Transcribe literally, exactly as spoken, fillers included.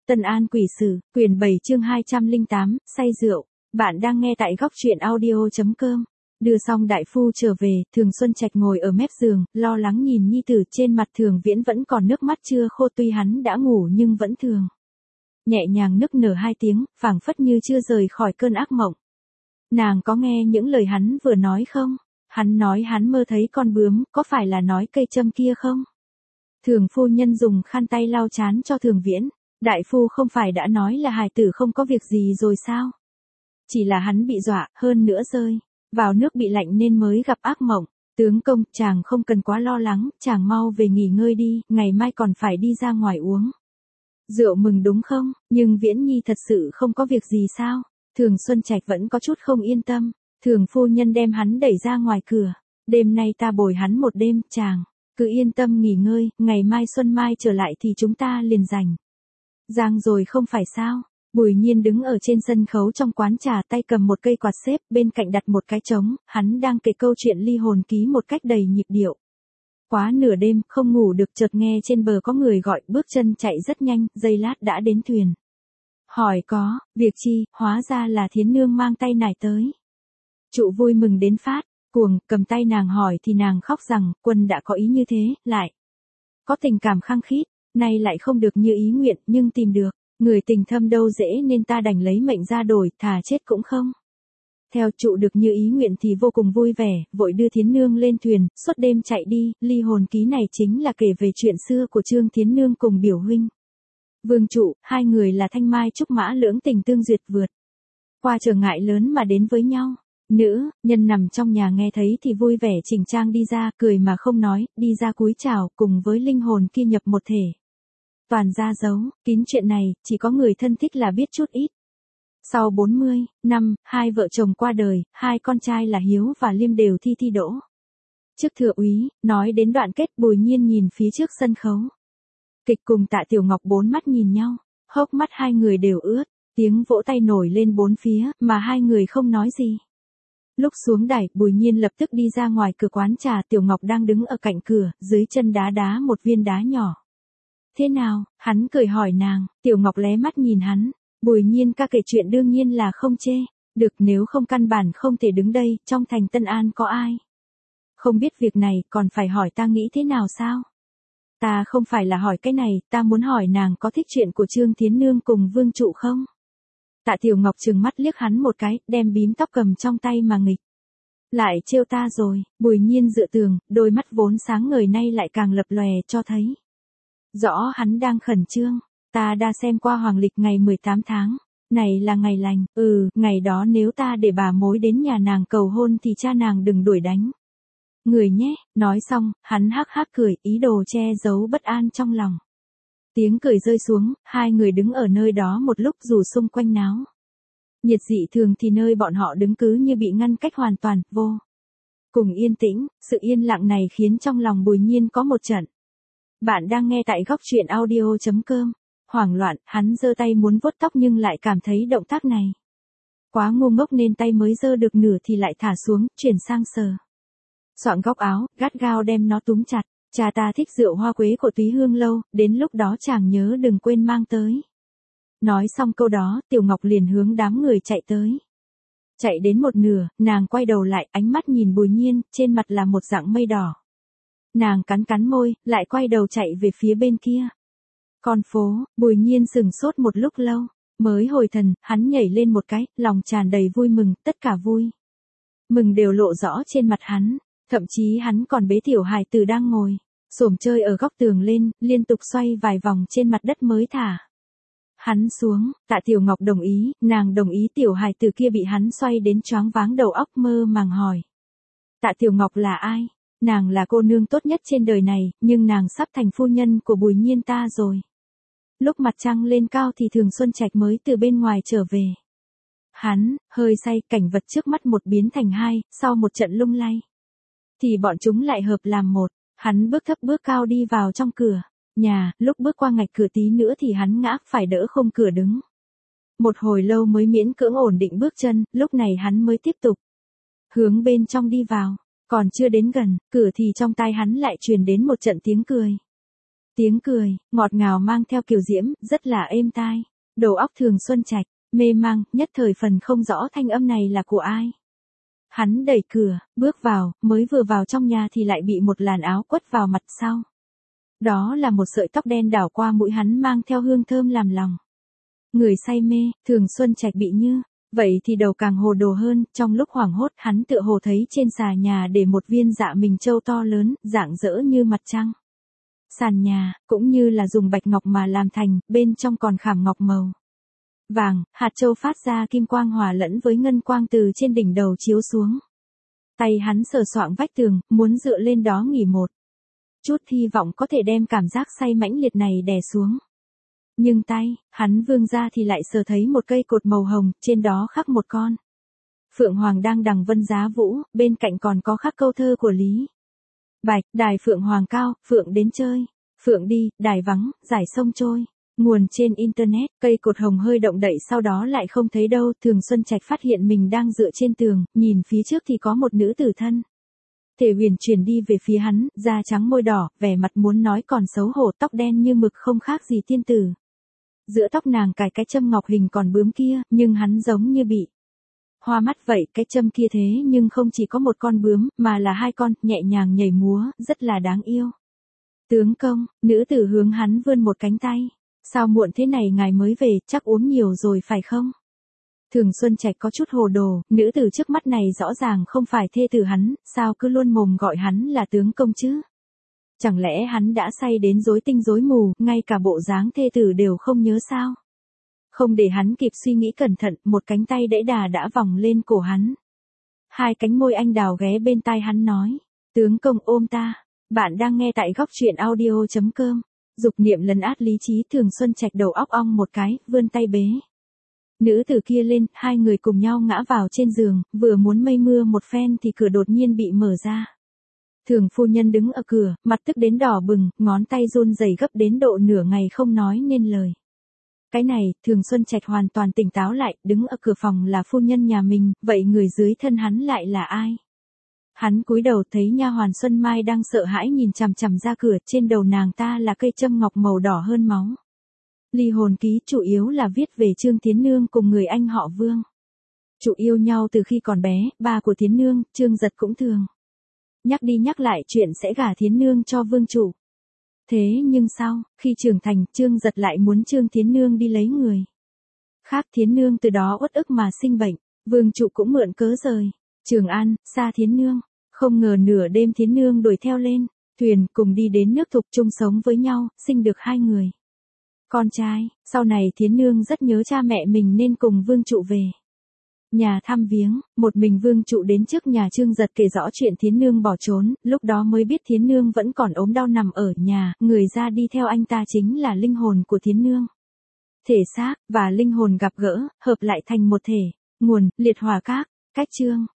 Tân An Quỷ Sử, quyển bảy chương hai trăm lẻ tám, say rượu. Bạn đang nghe tại góc truyện audio chấm com. Đưa xong đại phu trở về, Thường Xuân Trạch ngồi ở mép giường, lo lắng nhìn nhi tử, trên mặt Thường Viễn vẫn còn nước mắt chưa khô, tuy hắn đã ngủ nhưng vẫn thường nhẹ nhàng nức nở hai tiếng, phảng phất như chưa rời khỏi cơn ác mộng. Nàng có nghe những lời hắn vừa nói không? Hắn nói hắn mơ thấy con bướm, có phải là nói cây châm kia không? Thường phu nhân dùng khăn tay lau trán cho Thường Viễn. Đại phu không phải đã nói là hài tử không có việc gì rồi sao? Chỉ là hắn bị dọa, hơn nữa rơi vào nước bị lạnh nên mới gặp ác mộng. Tướng công, chàng không cần quá lo lắng, chàng mau về nghỉ ngơi đi, ngày mai còn phải đi ra ngoài uống rượu mừng đúng không? Nhưng Viễn Nhi thật sự không có việc gì sao? Thường Xuân Trạch vẫn có chút không yên tâm. Thường phu nhân đem hắn đẩy ra ngoài cửa. Đêm nay ta bồi hắn một đêm, chàng cứ yên tâm nghỉ ngơi, ngày mai Xuân Mai trở lại thì chúng ta liền rảnh Giang rồi không phải sao? Bùi Nhiên đứng ở trên sân khấu trong quán trà, tay cầm một cây quạt xếp, bên cạnh đặt một cái trống, hắn đang kể câu chuyện ly hồn ký một cách đầy nhịp điệu. Quá nửa đêm, không ngủ được, chợt nghe trên bờ có người gọi, bước chân chạy rất nhanh, giây lát đã đến thuyền. Hỏi có, việc chi, hóa ra là Thiến Nương mang tay nải tới. Trụ vui mừng đến phát, cuồng, cầm tay nàng hỏi thì nàng khóc rằng, quân đã có ý như thế, lại có tình cảm khăng khít. Nay lại không được như ý nguyện, nhưng tìm được người tình thâm đâu dễ, nên ta đành lấy mệnh ra đổi, thà chết cũng không theo. Trụ được như ý nguyện thì vô cùng vui vẻ, vội đưa Thiến Nương lên thuyền, suốt đêm chạy đi. Ly hồn ký này chính là kể về chuyện xưa của Trương Thiến Nương cùng biểu huynh Vương Trụ, hai người là thanh mai trúc mã, lưỡng tình tương duyệt, vượt qua trở ngại lớn mà đến với nhau. Nữ nhân nằm trong nhà nghe thấy thì vui vẻ chỉnh trang đi ra, cười mà không nói, đi ra cúi chào, cùng với linh hồn kia nhập một thể. Toàn ra giấu kín chuyện này, chỉ có người thân thích là biết chút ít. Sau bốn mươi năm, hai vợ chồng qua đời, hai con trai là Hiếu và Liêm đều thi thi đỗ chức thừa úy. Nói đến đoạn kết, Bùi Nhiên nhìn phía trước sân khấu kịch cùng Tạ Tiểu Ngọc bốn mắt nhìn nhau, hốc mắt hai người đều ướt, tiếng vỗ tay nổi lên bốn phía, mà hai người không nói gì. Lúc xuống đài, Bùi Nhiên lập tức đi ra ngoài cửa quán trà, Tiểu Ngọc đang đứng ở cạnh cửa, dưới chân đá đá một viên đá nhỏ. Thế nào? Hắn cười hỏi nàng. Tiểu Ngọc lé mắt nhìn hắn. Bùi Nhiên ca kể chuyện đương nhiên là không chê được, nếu không căn bản không thể đứng đây. Trong thành Tân An có ai không biết việc này, còn phải hỏi ta nghĩ thế nào sao? Ta không phải là hỏi cái này, ta muốn hỏi nàng có thích chuyện của Trương Thiến Nương cùng Vương Trụ không? Tạ Tiểu Ngọc trừng mắt liếc hắn một cái, đem bím tóc cầm trong tay mà nghịch. Lại trêu ta rồi. Bùi Nhiên dựa tường, đôi mắt vốn sáng ngời nay lại càng lập lòe, cho thấy rõ hắn đang khẩn trương. Ta đã xem qua hoàng lịch ngày mười tám tháng. Này là ngày lành, ừ, ngày đó nếu ta để bà mối đến nhà nàng cầu hôn thì cha nàng đừng đuổi đánh người nhé. Nói xong, hắn hắc hắc cười, ý đồ che giấu bất an trong lòng. Tiếng cười rơi xuống, hai người đứng ở nơi đó một lúc, dù xung quanh náo nhiệt dị thường thì nơi bọn họ đứng cứ như bị ngăn cách hoàn toàn, vô cùng yên tĩnh. Sự yên lặng này khiến trong lòng Bùi Nhiên có một trận. Bạn đang nghe tại góc truyện audio chấm com. Hoảng loạn, hắn giơ tay muốn vuốt tóc nhưng lại cảm thấy động tác này quá ngu ngốc nên tay mới giơ được nửa thì lại thả xuống, chuyển sang sờ soạn góc áo, gắt gao đem nó túm chặt. Cha ta thích rượu hoa quế của Túy Hương Lâu, đến lúc đó chàng nhớ đừng quên mang tới. Nói xong câu đó, Tiểu Ngọc liền hướng đám người chạy tới. Chạy đến một nửa, nàng quay đầu lại, ánh mắt nhìn Bùi Nhiên, trên mặt là một dạng mây đỏ. Nàng cắn cắn môi, lại quay đầu chạy về phía bên kia. Con phố. Bùi Nhiên sừng sốt một lúc lâu, mới hồi thần, hắn nhảy lên một cái, lòng tràn đầy vui mừng, tất cả vui mừng đều lộ rõ trên mặt hắn. Thậm chí hắn còn bế tiểu hài tử đang ngồi xổm chơi ở góc tường lên, liên tục xoay vài vòng trên mặt đất mới thả hắn xuống. Tạ Tiểu Ngọc đồng ý, nàng đồng ý tiểu hài tử kia bị hắn xoay đến choáng váng đầu óc, mơ màng hỏi. Tạ Tiểu Ngọc là ai? Nàng là cô nương tốt nhất trên đời này, nhưng nàng sắp thành phu nhân của Bùi Nhiên ta rồi. Lúc mặt trăng lên cao thì Thường Xuân Trạch mới từ bên ngoài trở về. Hắn, hơi say, cảnh vật trước mắt một biến thành hai, sau một trận lung lay thì bọn chúng lại hợp làm một. Hắn bước thấp bước cao đi vào trong cửa nhà, lúc bước qua ngạch cửa tí nữa thì hắn ngã, phải đỡ khung cửa đứng một hồi lâu mới miễn cưỡng ổn định bước chân. Lúc này hắn mới tiếp tục hướng bên trong đi vào. Còn chưa đến gần cửa thì trong tai hắn lại truyền đến một trận tiếng cười. Tiếng cười, ngọt ngào mang theo kiều diễm, rất là êm tai. Đầu óc Thường Xuân Trạch, mê mang, nhất thời phần không rõ thanh âm này là của ai. Hắn đẩy cửa, bước vào, mới vừa vào trong nhà thì lại bị một làn áo quất vào mặt sau. Đó là một sợi tóc đen đảo qua mũi hắn mang theo hương thơm làm lòng. Người say mê, Thường Xuân Trạch bị như, vậy thì đầu càng hồ đồ hơn, trong lúc hoảng hốt hắn tựa hồ thấy trên xà nhà để một viên dạ mình châu to lớn, rạng rỡ như mặt trăng. Sàn nhà, cũng như là dùng bạch ngọc mà làm thành, bên trong còn khảm ngọc màu vàng, hạt châu phát ra kim quang hòa lẫn với ngân quang từ trên đỉnh đầu chiếu xuống. Tay hắn sờ soạng vách tường, muốn dựa lên đó nghỉ một chút hy vọng có thể đem cảm giác say mãnh liệt này đè xuống. Nhưng tay, hắn vươn ra thì lại sờ thấy một cây cột màu hồng, trên đó khắc một con phượng hoàng đang đằng vân giá vũ, bên cạnh còn có khắc câu thơ của Lý Bạch, đài phượng hoàng cao, phượng đến chơi, phượng đi, đài vắng, giải sông trôi. Nguồn trên internet, cây cột hồng hơi động đậy sau đó lại không thấy đâu, Thường Xuân Trạch phát hiện mình đang dựa trên tường, nhìn phía trước thì có một nữ tử thân thể huyền chuyển đi về phía hắn, da trắng môi đỏ, vẻ mặt muốn nói còn xấu hổ, tóc đen như mực không khác gì tiên tử. Giữa tóc nàng cài cái châm ngọc hình còn bướm kia, nhưng hắn giống như bị hoa mắt vậy, cái châm kia thế nhưng không chỉ có một con bướm, mà là hai con, nhẹ nhàng nhảy múa, rất là đáng yêu. Tướng công, nữ tử hướng hắn vươn một cánh tay. Sao muộn thế này ngài mới về, chắc uống nhiều rồi phải không? Thường Xuân Trạch có chút hồ đồ, nữ tử trước mắt này rõ ràng không phải thê tử hắn, sao cứ luôn mồm gọi hắn là tướng công chứ? Chẳng lẽ hắn đã say đến rối tinh rối mù, ngay cả bộ dáng thê tử đều không nhớ sao? Không để hắn kịp suy nghĩ cẩn thận, một cánh tay đẫy đà đã vòng lên cổ hắn. Hai cánh môi anh đào ghé bên tai hắn nói, tướng công ôm ta. Bạn đang nghe tại góc truyện audio chấm com. Dục niệm lấn át lý trí, Thường Xuân Trạch đầu óc ong một cái, vươn tay bế nữ tử kia lên, hai người cùng nhau ngã vào trên giường, vừa muốn mây mưa một phen thì cửa đột nhiên bị mở ra. Thường phu nhân đứng ở cửa, mặt tức đến đỏ bừng, ngón tay run rẩy gấp đến độ nửa ngày không nói nên lời. Cái này, Thường Xuân Trạch hoàn toàn tỉnh táo lại, đứng ở cửa phòng là phu nhân nhà mình, vậy người dưới thân hắn lại là ai? Hắn cúi đầu thấy nha hoàn Xuân Mai đang sợ hãi nhìn chằm chằm ra cửa, trên đầu nàng ta là cây châm ngọc màu đỏ hơn máu. Ly hồn ký chủ yếu là viết về Trương Thiến Nương cùng người anh họ Vương. Chủ yêu nhau từ khi còn bé, ba của Thiến Nương, Trương Giật cũng thường nhắc đi nhắc lại chuyện sẽ gả Thiến Nương cho Vương chủ. Thế nhưng sau, khi trưởng thành, Trương Giật lại muốn Trương Thiến Nương đi lấy người khác, Thiến Nương từ đó uất ức mà sinh bệnh, Vương chủ cũng mượn cớ rời Trường An, xa Thiến Nương. Không ngờ nửa đêm Thiến Nương đuổi theo lên thuyền, cùng đi đến nước Thục chung sống với nhau, sinh được hai người con trai. Sau này Thiến Nương rất nhớ cha mẹ mình nên cùng Vương trụ về nhà thăm viếng. Một mình Vương trụ đến trước nhà Trương Giật kể rõ chuyện Thiến Nương bỏ trốn, lúc đó mới biết Thiến Nương vẫn còn ốm đau nằm ở nhà, người ra đi theo anh ta chính là linh hồn của Thiến Nương. Thể xác và linh hồn gặp gỡ, hợp lại thành một thể. Nguồn, Liệt Hỏa Các, cách chương.